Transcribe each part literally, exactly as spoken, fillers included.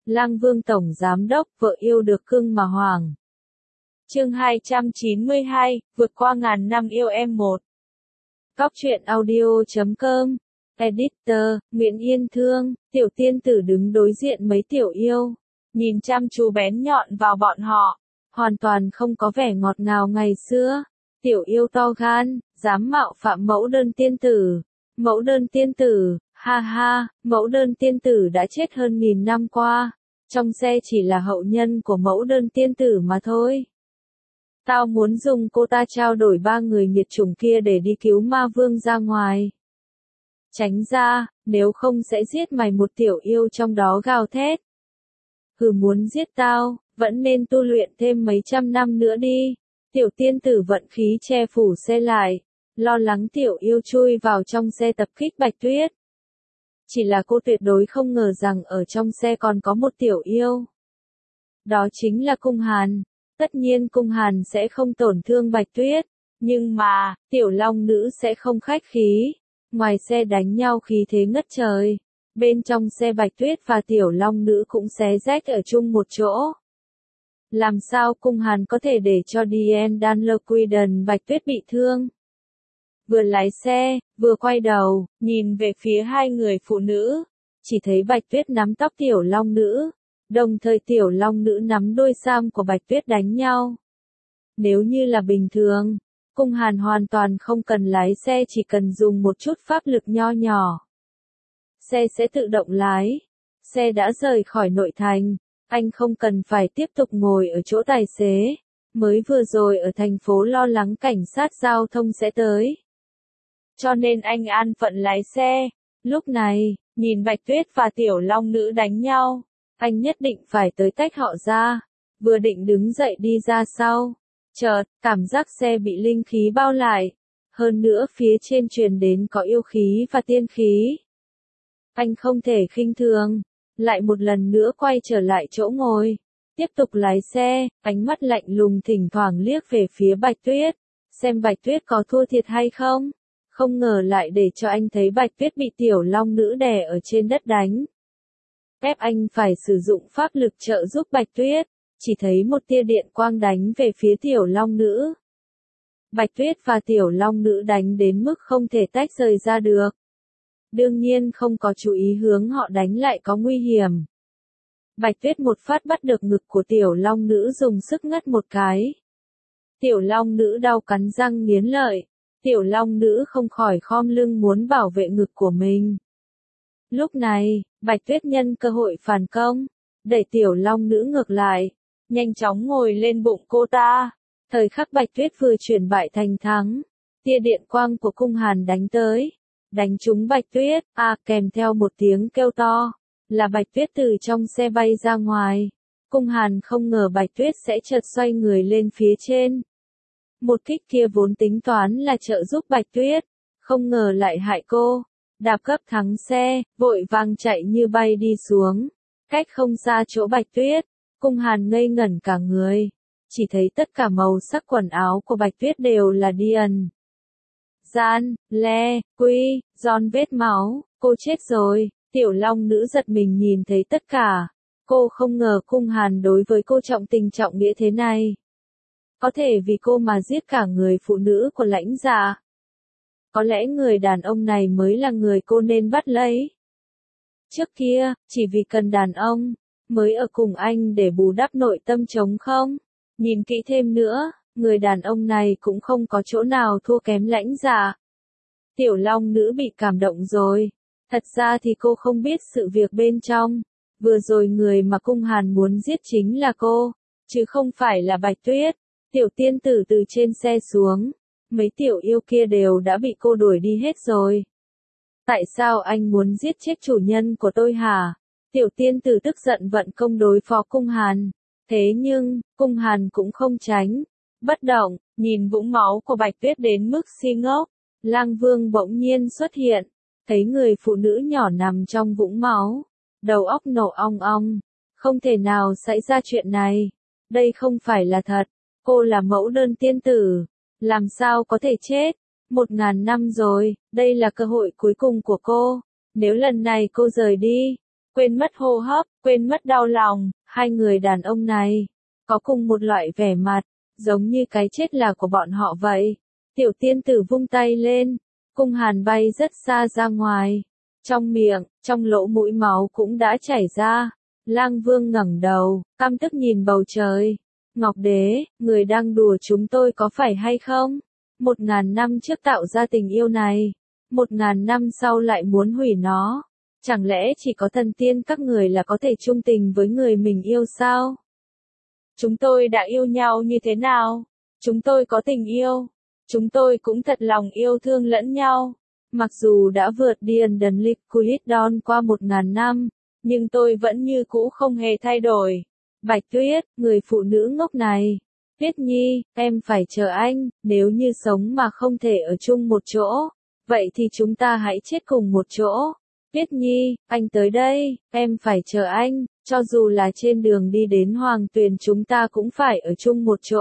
Lang Vương Tổng Giám Đốc, vợ yêu được cưng mà hoàng. Chương hai trăm chín mươi hai, vượt qua ngàn năm yêu em một. Góc truyện audio chấm com. Editor, Nguyễn Yên Thương, tiểu tiên tử đứng đối diện mấy tiểu yêu. Nhìn chăm chú bén nhọn vào bọn họ. Hoàn toàn không có vẻ ngọt ngào ngày xưa. Tiểu yêu to gan, dám mạo phạm mẫu đơn tiên tử. Mẫu đơn tiên tử, ha ha, mẫu đơn tiên tử đã chết hơn nghìn năm qua. Trong xe chỉ là hậu nhân của mẫu đơn tiên tử mà thôi. Tao muốn dùng cô ta trao đổi ba người nghiệt chủng kia để đi cứu ma vương ra ngoài. Tránh ra, nếu không sẽ giết mày, một tiểu yêu trong đó gào thét. Hừ, muốn giết tao, vẫn nên tu luyện thêm mấy trăm năm nữa đi. Tiểu tiên tử vận khí che phủ xe lại, lo lắng tiểu yêu chui vào trong xe tập kích Bạch Tuyết. Chỉ là cô tuyệt đối không ngờ rằng ở trong xe còn có một tiểu yêu. Đó chính là Cung Hàn. Tất nhiên Cung Hàn sẽ không tổn thương Bạch Tuyết, nhưng mà, tiểu long nữ sẽ không khách khí. Ngoài xe đánh nhau khí thế ngất trời, bên trong xe Bạch Tuyết và tiểu long nữ cũng xé rách ở chung một chỗ. Làm sao Cung Hàn có thể để cho Diane Dunlop-Quidden Bạch Tuyết bị thương? Vừa lái xe, vừa quay đầu, nhìn về phía hai người phụ nữ, chỉ thấy Bạch Tuyết nắm tóc tiểu long nữ, đồng thời tiểu long nữ nắm đôi sam của Bạch Tuyết đánh nhau. Nếu như là bình thường, Cung Hàn hoàn toàn không cần lái xe, chỉ cần dùng một chút pháp lực nho nhỏ. Xe sẽ tự động lái. Xe đã rời khỏi nội thành, anh không cần phải tiếp tục ngồi ở chỗ tài xế. Mới vừa rồi ở thành phố lo lắng cảnh sát giao thông sẽ tới. Cho nên anh an phận lái xe. Lúc này, nhìn Bạch Tuyết và tiểu long nữ đánh nhau, anh nhất định phải tới tách họ ra. Vừa định đứng dậy đi ra sau, chợt, cảm giác xe bị linh khí bao lại. Hơn nữa phía trên truyền đến có yêu khí và tiên khí. Anh không thể khinh thường, lại một lần nữa quay trở lại chỗ ngồi. Tiếp tục lái xe, ánh mắt lạnh lùng thỉnh thoảng liếc về phía Bạch Tuyết. Xem Bạch Tuyết có thua thiệt hay không. Không ngờ lại để cho anh thấy Bạch Tuyết bị tiểu long nữ đè ở trên đất đánh. Ép anh phải sử dụng pháp lực trợ giúp Bạch Tuyết. Chỉ thấy một tia điện quang đánh về phía tiểu long nữ. Bạch Tuyết và tiểu long nữ đánh đến mức không thể tách rời ra được. Đương nhiên không có chú ý hướng họ đánh lại có nguy hiểm. Bạch Tuyết một phát bắt được ngực của tiểu long nữ, dùng sức ngất một cái. Tiểu long nữ đau cắn răng nghiến lợi. Tiểu long nữ không khỏi khom lưng muốn bảo vệ ngực của mình. Lúc này, Bạch Tuyết nhân cơ hội phản công, đẩy tiểu long nữ ngược lại, nhanh chóng ngồi lên bụng cô ta. Thời khắc Bạch Tuyết vừa chuyển bại thành thắng, tia điện quang của Cung Hàn đánh tới, đánh trúng Bạch Tuyết, à kèm theo một tiếng kêu to, là Bạch Tuyết từ trong xe bay ra ngoài. Cung Hàn không ngờ Bạch Tuyết sẽ chợt xoay người lên phía trên. Một kích kia vốn tính toán là trợ giúp Bạch Tuyết, không ngờ lại hại cô. Đạp gấp thắng xe, vội vàng chạy như bay đi xuống. Cách không xa chỗ Bạch Tuyết, Cung Hàn ngây ngẩn cả người. Chỉ thấy tất cả màu sắc quần áo của Bạch Tuyết đều là Diane. Gian, Le, Quy, giòn vết máu, cô chết rồi. Tiểu long nữ giật mình nhìn thấy tất cả. Cô không ngờ Cung Hàn đối với cô trọng tình trọng nghĩa thế này. Có thể vì cô mà giết cả người phụ nữ của lãnh dạ. Có lẽ người đàn ông này mới là người cô nên bắt lấy. Trước kia, chỉ vì cần đàn ông, mới ở cùng anh để bù đắp nội tâm trống không. Nhìn kỹ thêm nữa, người đàn ông này cũng không có chỗ nào thua kém lãnh dạ. Tiểu long nữ bị cảm động rồi. Thật ra thì cô không biết sự việc bên trong. Vừa rồi người mà Cung Hàn muốn giết chính là cô, chứ không phải là Bạch Tuyết. Tiểu tiên tử từ trên xe xuống. Mấy tiểu yêu kia đều đã bị cô đuổi đi hết rồi. Tại sao anh muốn giết chết chủ nhân của tôi hả? Tiểu tiên tử tức giận vận công đối phó Cung Hàn. Thế nhưng, Cung Hàn cũng không tránh. Bất động, nhìn vũng máu của Bạch Tuyết đến mức si ngốc. Lang Vương bỗng nhiên xuất hiện. Thấy người phụ nữ nhỏ nằm trong vũng máu. Đầu óc nổ ong ong. Không thể nào xảy ra chuyện này. Đây không phải là thật. Cô là mẫu đơn tiên tử. Làm sao có thể chết? Một ngàn năm rồi, đây là cơ hội cuối cùng của cô. Nếu lần này cô rời đi, quên mất hô hấp, quên mất đau lòng, hai người đàn ông này, có cùng một loại vẻ mặt, giống như cái chết là của bọn họ vậy. Tiểu tiên tử vung tay lên, cung hàn bay rất xa ra ngoài. Trong miệng, trong lỗ mũi máu cũng đã chảy ra. Lang Vương ngẩng đầu, căm tức nhìn bầu trời. Ngọc Đế, người đang đùa chúng tôi có phải hay không? Một ngàn năm trước tạo ra tình yêu này, một ngàn năm sau lại muốn hủy nó. Chẳng lẽ chỉ có thần tiên các người là có thể chung tình với người mình yêu sao? Chúng tôi đã yêu nhau như thế nào? Chúng tôi có tình yêu. Chúng tôi cũng thật lòng yêu thương lẫn nhau. Mặc dù đã vượt đi ẩn đần lịch Quýt-đon qua một ngàn năm, nhưng tôi vẫn như cũ không hề thay đổi. Bạch Tuyết, người phụ nữ ngốc này. Tuyết Nhi, em phải chờ anh, nếu như sống mà không thể ở chung một chỗ, vậy thì chúng ta hãy chết cùng một chỗ. Tuyết Nhi, anh tới đây, em phải chờ anh, cho dù là trên đường đi đến Hoàng Tuyền chúng ta cũng phải ở chung một chỗ.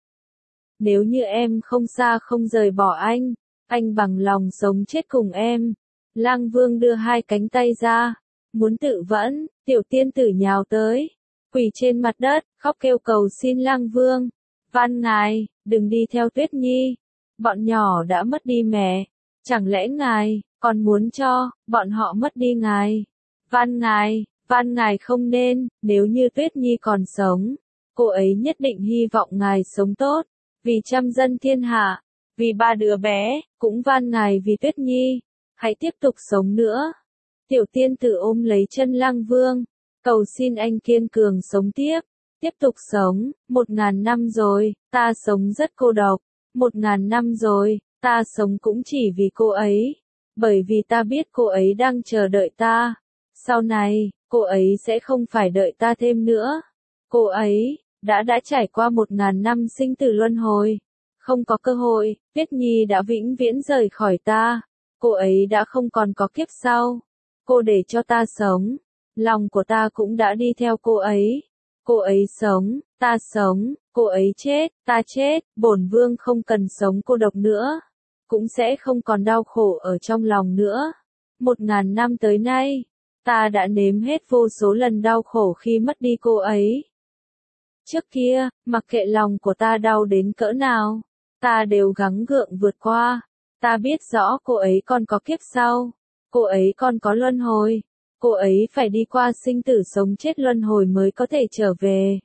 Nếu như em không xa không rời bỏ anh, anh bằng lòng sống chết cùng em. Lang Vương đưa hai cánh tay ra, muốn tự vẫn, tiểu tiên tử nhào tới, quỳ trên mặt đất, khóc kêu cầu xin Lang Vương. Van ngài, đừng đi theo Tuyết Nhi, bọn nhỏ đã mất đi mẹ, chẳng lẽ ngài còn muốn cho bọn họ mất đi ngài? Van ngài, van ngài không nên, nếu như Tuyết Nhi còn sống, cô ấy nhất định hy vọng ngài sống tốt, vì trăm dân thiên hạ, vì ba đứa bé, cũng van ngài vì Tuyết Nhi, hãy tiếp tục sống nữa. Tiểu tiên tử ôm lấy chân Lang Vương, cầu xin anh kiên cường sống tiếp, tiếp tục sống. Một ngàn năm rồi, ta sống rất cô độc, một ngàn năm rồi, ta sống cũng chỉ vì cô ấy, bởi vì ta biết cô ấy đang chờ đợi ta. Sau này, cô ấy sẽ không phải đợi ta thêm nữa. Cô ấy đã đã trải qua một ngàn năm sinh tử luân hồi, không có cơ hội. Tuyết Nhi đã vĩnh viễn rời khỏi ta. Cô ấy đã không còn có kiếp sau. Cô để cho ta sống, lòng của ta cũng đã đi theo cô ấy. Cô ấy sống, ta sống, cô ấy chết, ta chết. Bổn vương không cần sống cô độc nữa, cũng sẽ không còn đau khổ ở trong lòng nữa. Một ngàn năm tới nay, ta đã nếm hết vô số lần đau khổ khi mất đi cô ấy. Trước kia, mặc kệ lòng của ta đau đến cỡ nào, ta đều gắng gượng vượt qua. Ta biết rõ cô ấy còn có kiếp sau, cô ấy còn có luân hồi, cô ấy phải đi qua sinh tử sống chết luân hồi mới có thể trở về.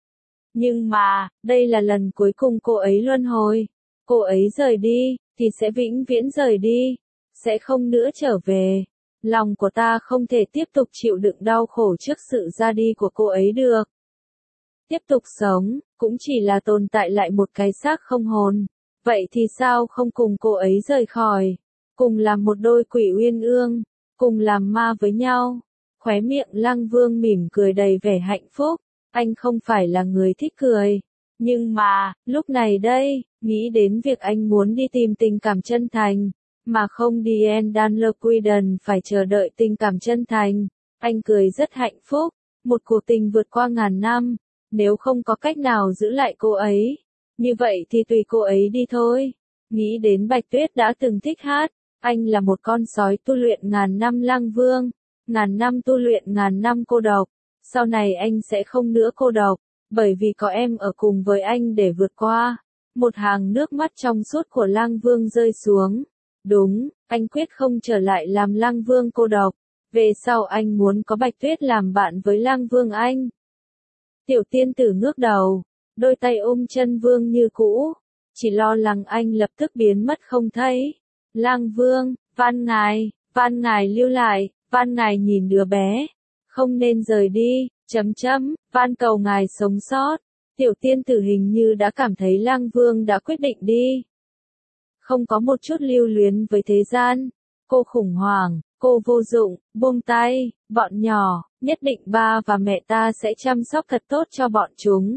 Nhưng mà, đây là lần cuối cùng cô ấy luân hồi. Cô ấy rời đi, thì sẽ vĩnh viễn rời đi, sẽ không nữa trở về. Lòng của ta không thể tiếp tục chịu đựng đau khổ trước sự ra đi của cô ấy được. Tiếp tục sống, cũng chỉ là tồn tại lại một cái xác không hồn. Vậy thì sao không cùng cô ấy rời khỏi, cùng làm một đôi quỷ uyên ương, cùng làm ma với nhau. Khóe miệng Lang Vương mỉm cười đầy vẻ hạnh phúc. Anh không phải là người thích cười. Nhưng mà, lúc này đây, nghĩ đến việc anh muốn đi tìm tình cảm chân thành, mà không đi Endalquiden phải chờ đợi tình cảm chân thành. Anh cười rất hạnh phúc. Một cuộc tình vượt qua ngàn năm, nếu không có cách nào giữ lại cô ấy, như vậy thì tùy cô ấy đi thôi. Nghĩ đến Bạch Tuyết đã từng thích hát, anh là một con sói tu luyện ngàn năm Lang Vương, ngàn năm tu luyện ngàn năm cô độc. Sau này anh sẽ không nữa cô độc, bởi vì có em ở cùng với anh để vượt qua. Một hàng nước mắt trong suốt của Lang Vương rơi xuống. Đúng, anh quyết không trở lại làm Lang Vương cô độc. Về sau anh muốn có Bạch Tuyết làm bạn với Lang Vương anh. Tiểu tiên tử ngước đầu, đôi tay ôm chân Vương như cũ, chỉ lo lắng anh lập tức biến mất không thấy. Lang Vương, van ngài, van ngài lưu lại, van ngài nhìn đứa bé, không nên rời đi, chấm chấm, van cầu ngài sống sót. Tiểu tiên tử hình như đã cảm thấy Lang Vương đã quyết định đi. Không có một chút lưu luyến với thế gian. Cô khủng hoảng, cô vô dụng, buông tay, bọn nhỏ, nhất định ba và mẹ ta sẽ chăm sóc thật tốt cho bọn chúng.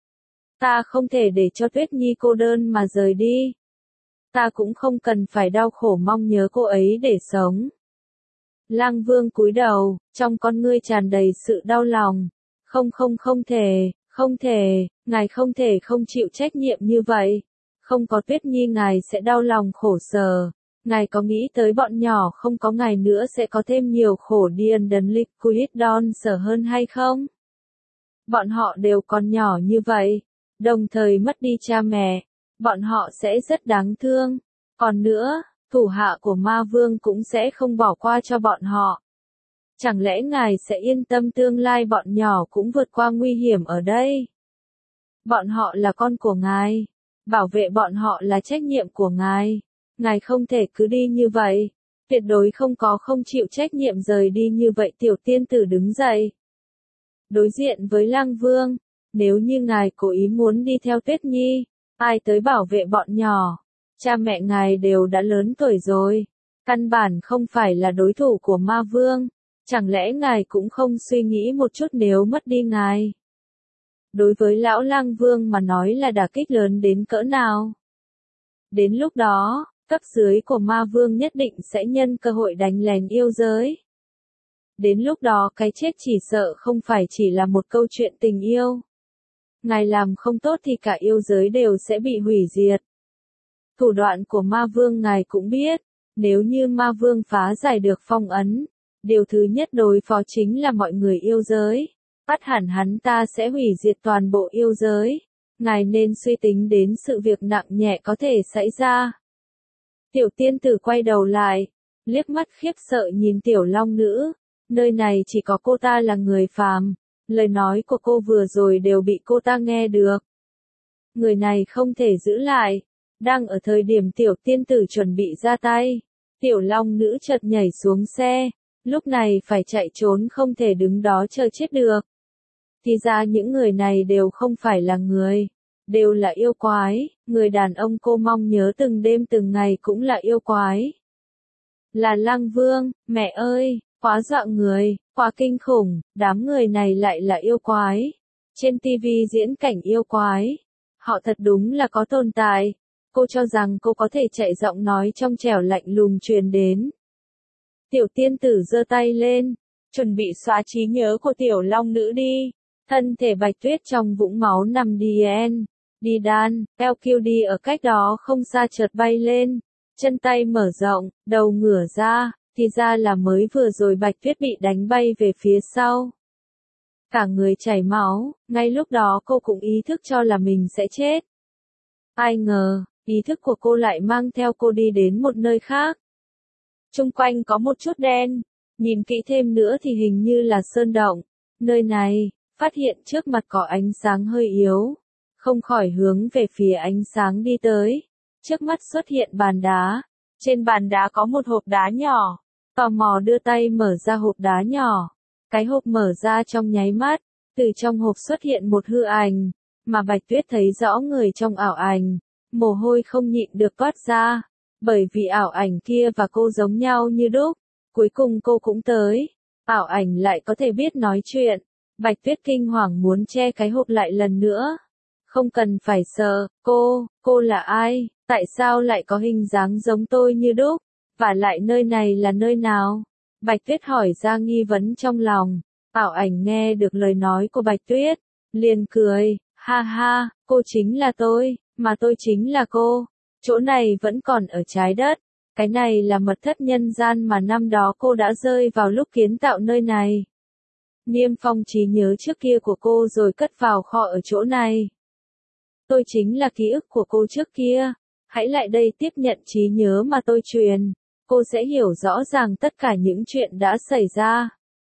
Ta không thể để cho Tuyết Nhi cô đơn mà rời đi. Ta cũng không cần phải đau khổ mong nhớ cô ấy để sống. Lang Vương cúi đầu, trong con ngươi tràn đầy sự đau lòng. Không không không thể, không thể, ngài không thể không chịu trách nhiệm như vậy. Không có Tuyết Nhi ngài sẽ đau lòng khổ sở. Ngài có nghĩ tới bọn nhỏ không có ngài nữa sẽ có thêm nhiều khổ điên đần liquid đon sở hơn hay không? Bọn họ đều còn nhỏ như vậy, đồng thời mất đi cha mẹ, bọn họ sẽ rất đáng thương. Còn nữa, thủ hạ của ma vương cũng sẽ không bỏ qua cho bọn họ. Chẳng lẽ ngài sẽ yên tâm tương lai bọn nhỏ cũng vượt qua nguy hiểm ở đây? Bọn họ là con của ngài, bảo vệ bọn họ là trách nhiệm của ngài. Ngài không thể cứ đi như vậy, tuyệt đối không có không chịu trách nhiệm rời đi như vậy. Tiểu tiên tử đứng dậy. Đối diện với Lăng Vương, nếu như ngài cố ý muốn đi theo Tuyết Nhi, ai tới bảo vệ bọn nhỏ? Cha mẹ ngài đều đã lớn tuổi rồi, căn bản không phải là đối thủ của ma vương. Chẳng lẽ ngài cũng không suy nghĩ một chút nếu mất đi ngài? Đối với lão Lăng Vương mà nói là đả kích lớn đến cỡ nào? Đến lúc đó, cấp dưới của ma vương nhất định sẽ nhân cơ hội đánh lén yêu giới. Đến lúc đó cái chết chỉ sợ không phải chỉ là một câu chuyện tình yêu. Ngài làm không tốt thì cả yêu giới đều sẽ bị hủy diệt. Thủ đoạn của ma vương ngài cũng biết, nếu như ma vương phá giải được phong ấn, điều thứ nhất đối phó chính là mọi người yêu giới. Bắt hẳn hắn ta sẽ hủy diệt toàn bộ yêu giới. Ngài nên suy tính đến sự việc nặng nhẹ có thể xảy ra. Tiểu tiên tử quay đầu lại, liếc mắt khiếp sợ nhìn tiểu long nữ. Nơi này chỉ có cô ta là người phàm, lời nói của cô vừa rồi đều bị cô ta nghe được. Người này không thể giữ lại. Đang ở thời điểm tiểu tiên tử chuẩn bị ra tay, tiểu long nữ chợt nhảy xuống xe, lúc này phải chạy trốn không thể đứng đó chờ chết được. Thì ra những người này đều không phải là người, đều là yêu quái. Người đàn ông cô mong nhớ từng đêm từng ngày cũng là yêu quái. Là Lăng Vương, mẹ ơi, quá dọa người, quá kinh khủng, đám người này lại là yêu quái. Trên tivi diễn cảnh yêu quái, họ thật đúng là có tồn tại. Cô cho rằng cô có thể chạy giọng nói trong trẻo lạnh lùng truyền đến. Tiểu tiên tử giơ tay lên, chuẩn bị xóa trí nhớ của tiểu long nữ đi. Thân thể Bạch Tuyết trong vũng máu nằm đi en, đi đan, eo kiêu đi ở cách đó không xa chợt bay lên, chân tay mở rộng, đầu ngửa ra, thì ra là mới vừa rồi Bạch Tuyết bị đánh bay về phía sau. Cả người chảy máu, ngay lúc đó cô cũng ý thức cho là mình sẽ chết. Ai ngờ, ý thức của cô lại mang theo cô đi đến một nơi khác. Trung quanh có một chút đen, nhìn kỹ thêm nữa thì hình như là sơn động. Nơi này, phát hiện trước mặt có ánh sáng hơi yếu, không khỏi hướng về phía ánh sáng đi tới. Trước mắt xuất hiện bàn đá, trên bàn đá có một hộp đá nhỏ, tò mò đưa tay mở ra hộp đá nhỏ. Cái hộp mở ra trong nháy mắt, từ trong hộp xuất hiện một hư ảnh, mà Bạch Tuyết thấy rõ người trong ảo ảnh, mồ hôi không nhịn được toát ra, bởi vì ảo ảnh kia và cô giống nhau như đúc. Cuối cùng cô cũng tới, ảo ảnh lại có thể biết nói chuyện. Bạch Tuyết kinh hoàng muốn che cái hộp lại lần nữa. Không cần phải sợ, cô, cô là ai, tại sao lại có hình dáng giống tôi như đúc, và lại nơi này là nơi nào? Bạch Tuyết hỏi ra nghi vấn trong lòng. Ảo ảnh nghe được lời nói của Bạch Tuyết, liền cười, ha ha, cô chính là tôi, mà tôi chính là cô. Chỗ này vẫn còn ở trái đất. Cái này là mật thất nhân gian mà năm đó cô đã rơi vào lúc kiến tạo nơi này. Niêm phong trí nhớ trước kia của cô rồi cất vào kho ở chỗ này. Tôi chính là ký ức của cô trước kia. Hãy lại đây tiếp nhận trí nhớ mà tôi truyền. Cô sẽ hiểu rõ ràng tất cả những chuyện đã xảy ra.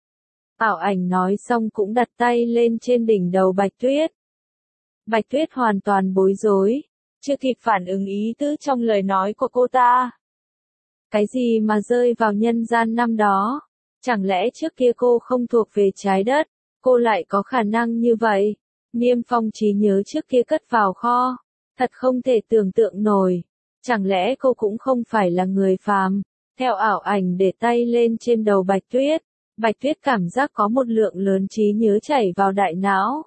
Ảo ảnh nói xong cũng đặt tay lên trên đỉnh đầu Bạch Tuyết. Bạch Tuyết hoàn toàn bối rối, chưa kịp phản ứng ý tứ trong lời nói của cô ta. Cái gì mà rơi vào nhân gian năm đó? Chẳng lẽ trước kia cô không thuộc về trái đất, cô lại có khả năng như vậy? Niêm phong trí nhớ trước kia cất vào kho, thật không thể tưởng tượng nổi. Chẳng lẽ cô cũng không phải là người phàm? Theo ảo ảnh để tay lên trên đầu Bạch Tuyết, Bạch Tuyết cảm giác có một lượng lớn trí nhớ chảy vào đại não.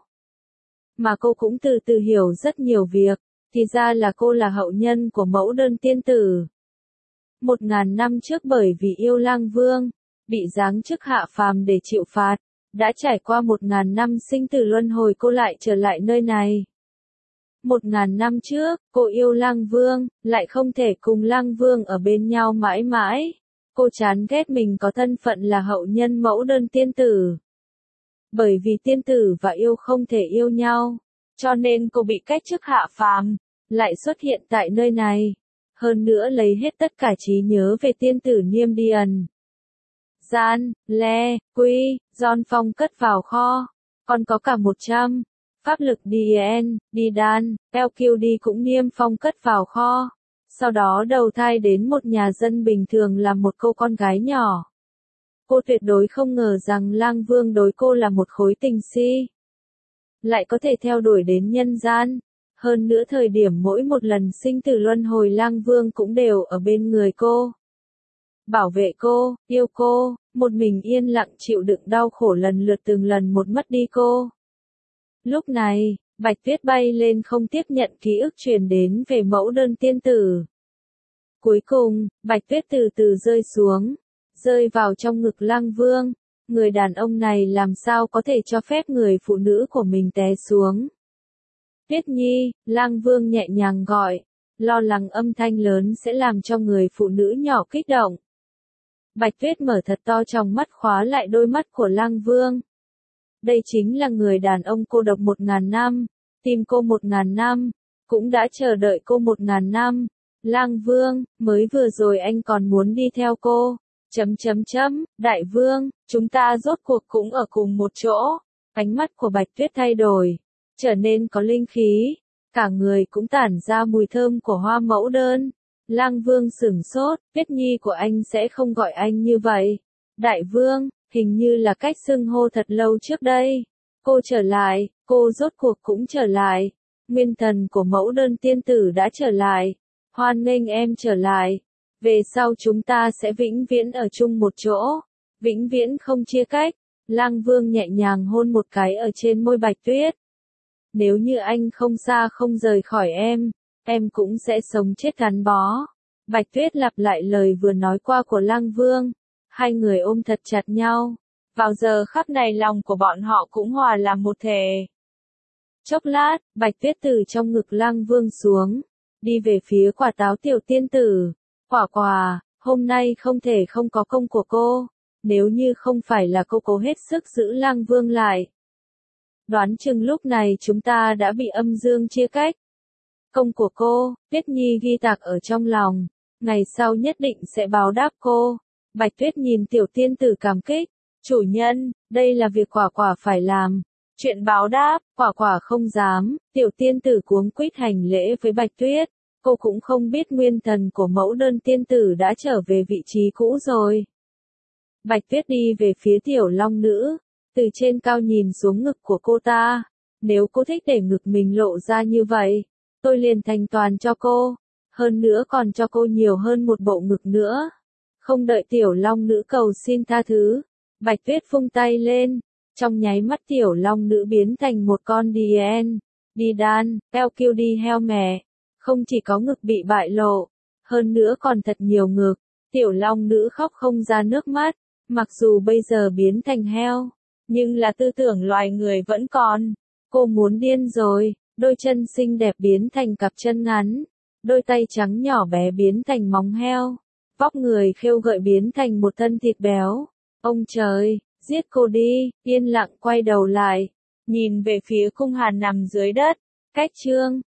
Mà cô cũng từ từ hiểu rất nhiều việc, thì ra là cô là hậu nhân của mẫu đơn tiên tử. Một ngàn năm trước bởi vì yêu Lang Vương, bị giáng chức hạ phàm để chịu phạt, đã trải qua một ngàn năm sinh tử luân hồi cô lại trở lại nơi này. Một ngàn năm trước, cô yêu Lăng Vương, lại không thể cùng Lăng Vương ở bên nhau mãi mãi. Cô chán ghét mình có thân phận là hậu nhân mẫu đơn tiên tử. Bởi vì tiên tử và yêu không thể yêu nhau, cho nên cô bị cách chức hạ phàm, lại xuất hiện tại nơi này. Hơn nữa lấy hết tất cả trí nhớ về tiên tử Niêm Điền. Gian, Le, Quy, Giòn Phong cất vào kho. Còn có cả một trăm. Pháp lực Dien, Didan, L Q D cũng niêm phong cất vào kho. Sau đó đầu thai đến một nhà dân bình thường làm một cô con gái nhỏ. Cô tuyệt đối không ngờ rằng Lang Vương đối cô là một khối tình si. Lại có thể theo đuổi đến nhân gian. Hơn nữa thời điểm mỗi một lần sinh tử luân hồi Lang Vương cũng đều ở bên người cô. Bảo vệ cô, yêu cô, một mình yên lặng chịu đựng đau khổ lần lượt từng lần một mất đi cô. Lúc này, Bạch Tuyết bay lên không tiếp nhận ký ức truyền đến về mẫu đơn tiên tử. Cuối cùng, Bạch Tuyết từ từ rơi xuống, rơi vào trong ngực Lang Vương. Người đàn ông này làm sao có thể cho phép người phụ nữ của mình té xuống. Tuyết Nhi, Lang Vương nhẹ nhàng gọi, lo lắng âm thanh lớn sẽ làm cho người phụ nữ nhỏ kích động. Bạch Tuyết mở thật to tròng mắt khóa lại đôi mắt của Lang Vương. Đây chính là người đàn ông cô độc một ngàn năm, tìm cô một ngàn năm, cũng đã chờ đợi cô một ngàn năm. Lang Vương, mới vừa rồi anh còn muốn đi theo cô. Chấm chấm chấm, Đại Vương, chúng ta rốt cuộc cũng ở cùng một chỗ. Ánh mắt của Bạch Tuyết thay đổi, trở nên có linh khí, cả người cũng tản ra mùi thơm của hoa mẫu đơn. Lang Vương sửng sốt, Tuyết Nhi của anh sẽ không gọi anh như vậy. Đại Vương, hình như là cách xưng hô thật lâu trước đây. Cô trở lại, cô rốt cuộc cũng trở lại. Nguyên thần của mẫu đơn tiên tử đã trở lại. Hoan nghênh em trở lại. Về sau chúng ta sẽ vĩnh viễn ở chung một chỗ. Vĩnh viễn không chia cách. Lang Vương nhẹ nhàng hôn một cái ở trên môi Bạch Tuyết. Nếu như anh không xa không rời khỏi em, em cũng sẽ sống chết gắn bó. Bạch Tuyết lặp lại lời vừa nói qua của Lang Vương. Hai người ôm thật chặt nhau. Vào giờ khắc này lòng của bọn họ cũng hòa làm một thể. Chốc lát, Bạch Tuyết từ trong ngực Lang Vương xuống, đi về phía quả táo tiểu tiên tử. Quả quả, hôm nay không thể không có công của cô, nếu như không phải là cô cố hết sức giữ Lang Vương lại. Đoán chừng lúc này chúng ta đã bị âm dương chia cách. Công của cô, Tuyết Nhi ghi tạc ở trong lòng, ngày sau nhất định sẽ báo đáp cô. Bạch Tuyết nhìn tiểu tiên tử cảm kích, chủ nhân, đây là việc quả quả phải làm. Chuyện báo đáp, quả quả không dám, tiểu tiên tử cuống quýt hành lễ với Bạch Tuyết. Cô cũng không biết nguyên thần của mẫu đơn tiên tử đã trở về vị trí cũ rồi. Bạch Tuyết đi về phía tiểu long nữ, từ trên cao nhìn xuống ngực của cô ta. Nếu cô thích để ngực mình lộ ra như vậy, tôi liền thành toàn cho cô. Hơn nữa còn cho cô nhiều hơn một bộ ngực nữa. Không đợi tiểu long nữ cầu xin tha thứ, Bạch Tuyết vung tay lên. Trong nháy mắt tiểu long nữ biến thành một con Dien, Didan, L Q D heo mẹ. Không chỉ có ngực bị bại lộ, hơn nữa còn thật nhiều ngực. Tiểu long nữ khóc không ra nước mắt, mặc dù bây giờ biến thành heo, nhưng là tư tưởng loài người vẫn còn. Cô muốn điên rồi, đôi chân xinh đẹp biến thành cặp chân ngắn, đôi tay trắng nhỏ bé biến thành móng heo, vóc người khêu gợi biến thành một thân thịt béo. Ông trời, giết cô đi, yên lặng quay đầu lại, nhìn về phía cung hàn nằm dưới đất, cách chương.